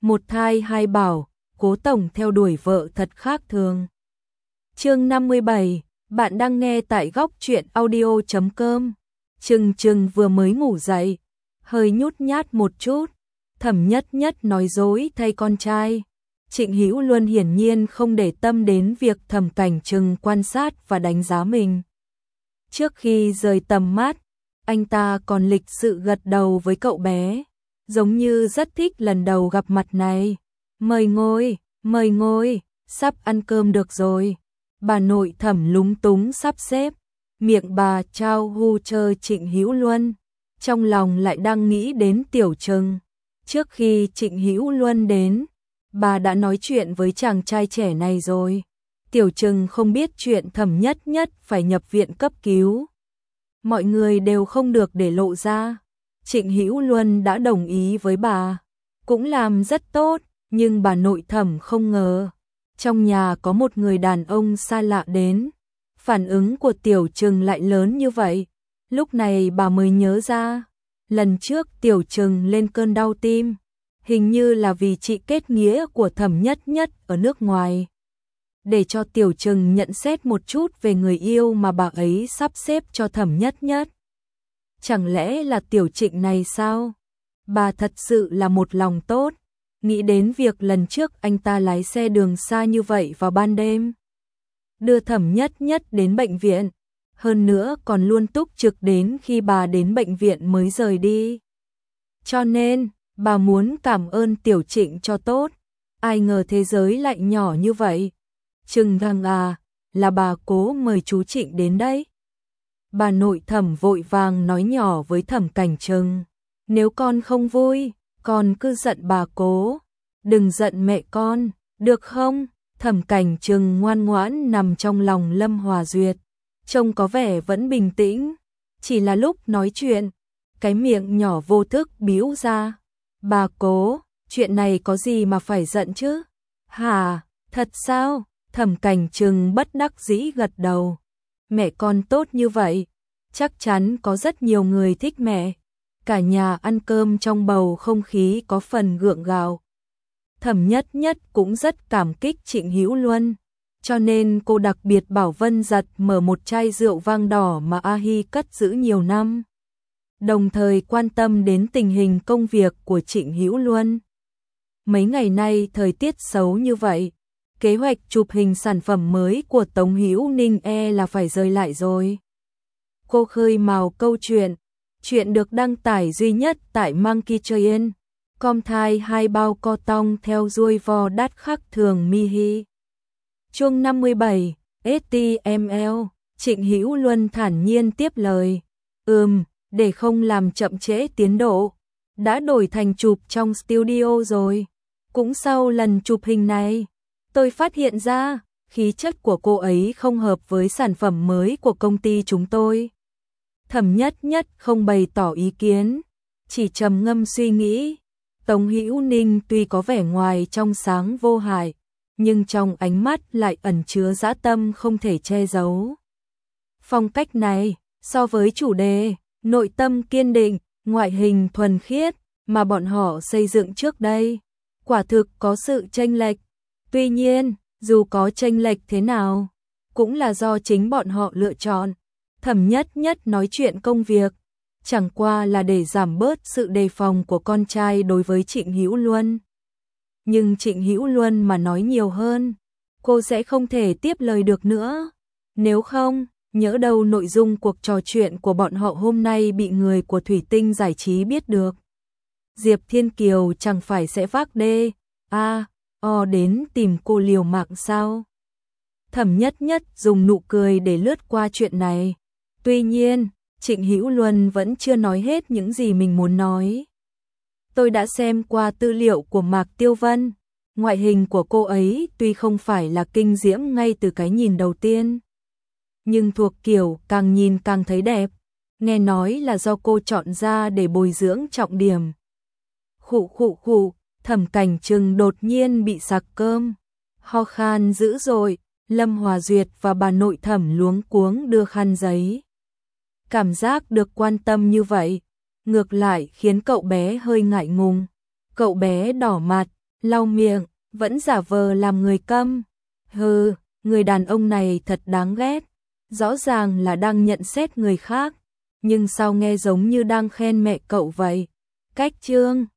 một thai hai bảo, Cố tổng theo đuổi vợ thật khác thường. Chương 57, bạn đang nghe tại góc truyện audio.com. Trừng vừa mới ngủ dậy, hơi nhút nhát một chút, Thẩm Nhất Nhất nói dối thay con trai. Trịnh Hữu Luân hiển nhiên không để tâm đến việc Thẩm Cảnh Trừng quan sát và đánh giá mình. Trước khi rời tầm mắt, anh ta còn lịch sự gật đầu với cậu bé, giống như rất thích lần đầu gặp mặt này. Mời ngồi, sắp ăn cơm được rồi. Bà nội Thẩm lúng túng sắp xếp, miệng bà trao hu chơ Trịnh Hữu Luân, trong lòng lại đang nghĩ đến Tiểu Trừng. Trước khi Trịnh Hữu Luân đến, bà đã nói chuyện với chàng trai trẻ này rồi. Tiểu Trừng không biết chuyện Thẩm Nhất Nhất phải nhập viện cấp cứu. Mọi người đều không được để lộ ra. Trịnh Hữu Luân đã đồng ý với bà, cũng làm rất tốt, nhưng bà nội Thẩm không ngờ trong nhà có một người đàn ông xa lạ đến. Phản ứng của Tiểu Trừng lại lớn như vậy. Lúc này bà mới nhớ ra, lần trước Tiểu Trừng lên cơn đau tim, hình như là vì chị kết nghĩa của Thẩm Nhất Nhất ở nước ngoài. Để cho Tiểu Trừng nhận xét một chút về người yêu mà bà ấy sắp xếp cho Thẩm Nhất Nhất. Chẳng lẽ là Tiểu Trịnh này sao? Bà thật sự là một lòng tốt, nghĩ đến việc lần trước anh ta lái xe đường xa như vậy vào ban đêm, đưa Thẩm Nhất Nhất đến bệnh viện, hơn nữa còn luôn túc trực đến khi bà đến bệnh viện mới rời đi. Cho nên, bà muốn cảm ơn Tiểu Trịnh cho tốt, ai ngờ thế giới lại nhỏ như vậy. Trừng thằng à, là bà Cố mời chú Trịnh đến đấy. Bà nội Thẩm vội vàng nói nhỏ với Thẩm Cảnh Trừng, nếu con không vui, con cứ giận bà Cố, đừng giận mẹ con, được không? Thẩm Cảnh Trừng ngoan ngoãn nằm trong lòng Lâm Hòa Duyệt, trông có vẻ vẫn bình tĩnh, chỉ là lúc nói chuyện, cái miệng nhỏ vô thức bĩu ra. Bà Cố, chuyện này có gì mà phải giận chứ? Hả, thật sao? Thẩm Cảnh Trừng bất đắc dĩ gật đầu. Mẹ con tốt như vậy, chắc chắn có rất nhiều người thích mẹ. Cả nhà ăn cơm trong bầu không khí có phần gượng gạo. Thẩm Nhất Nhất cũng rất cảm kích Trịnh Hữu Luân, cho nên cô đặc biệt bảo Vân Giật mở một chai rượu vang đỏ mà A Hi cất giữ nhiều năm, đồng thời quan tâm đến tình hình công việc của Trịnh Hữu Luân. Mấy ngày nay thời tiết xấu như vậy, kế hoạch chụp hình sản phẩm mới của Tống Hữu Ninh là phải rời lại rồi. Cô khơi mào câu chuyện được đăng tải duy nhất tại Monkey Train. Com thai 2 bao co tong theo ruồi vo đắt khác thường mi hi. Chương 57, STML, Trịnh Hữu Luân thản nhiên tiếp lời. Để không làm chậm trễ tiến độ, đã đổi thành chụp trong studio rồi. Cũng sau lần chụp hình này, tôi phát hiện ra, khí chất của cô ấy không hợp với sản phẩm mới của công ty chúng tôi. Thẩm Nhất Nhất không bày tỏ ý kiến, chỉ trầm ngâm suy nghĩ. Tống Hữu Ninh tuy có vẻ ngoài trong sáng vô hại, nhưng trong ánh mắt lại ẩn chứa dã tâm không thể che giấu. Phong cách này, so với chủ đề, nội tâm kiên định, ngoại hình thuần khiết, mà bọn họ xây dựng trước đây, quả thực có sự chênh lệch. Tuy nhiên, dù có chênh lệch thế nào, cũng là do chính bọn họ lựa chọn. Thẩm Nhất Nhất nói chuyện công việc, chẳng qua là để giảm bớt sự đề phòng của con trai đối với Trịnh Hữu Luân. Nhưng Trịnh Hữu Luân mà nói nhiều hơn, cô sẽ không thể tiếp lời được nữa. Nếu không, nhỡ đâu nội dung cuộc trò chuyện của bọn họ hôm nay bị người của Thủy Tinh Giải trí biết được. Diệp Thiên Kiều chẳng phải sẽ vác đến tìm cô liều mạng sao? Thẩm Nhất Nhất dùng nụ cười để lướt qua chuyện này. Tuy nhiên, Trịnh Hữu Luân vẫn chưa nói hết những gì mình muốn nói. Tôi đã xem qua tư liệu của Mạc Tiêu Vân, ngoại hình của cô ấy tuy không phải là kinh diễm ngay từ cái nhìn đầu tiên, nhưng thuộc kiểu càng nhìn càng thấy đẹp, nghe nói là do cô chọn ra để bồi dưỡng trọng điểm. Khụ, Thẩm Cảnh Trừng đột nhiên bị sặc cơm, ho khan dữ dội. Lâm Hòa Duyệt và bà nội Thẩm luống cuống đưa khăn giấy. Cảm giác được quan tâm như vậy, ngược lại khiến cậu bé hơi ngại ngùng. Cậu bé đỏ mặt, lau miệng, vẫn giả vờ làm người câm. Hừ, người đàn ông này thật đáng ghét. Rõ ràng là đang nhận xét người khác, nhưng sao nghe giống như đang khen mẹ cậu vậy. Cách Trương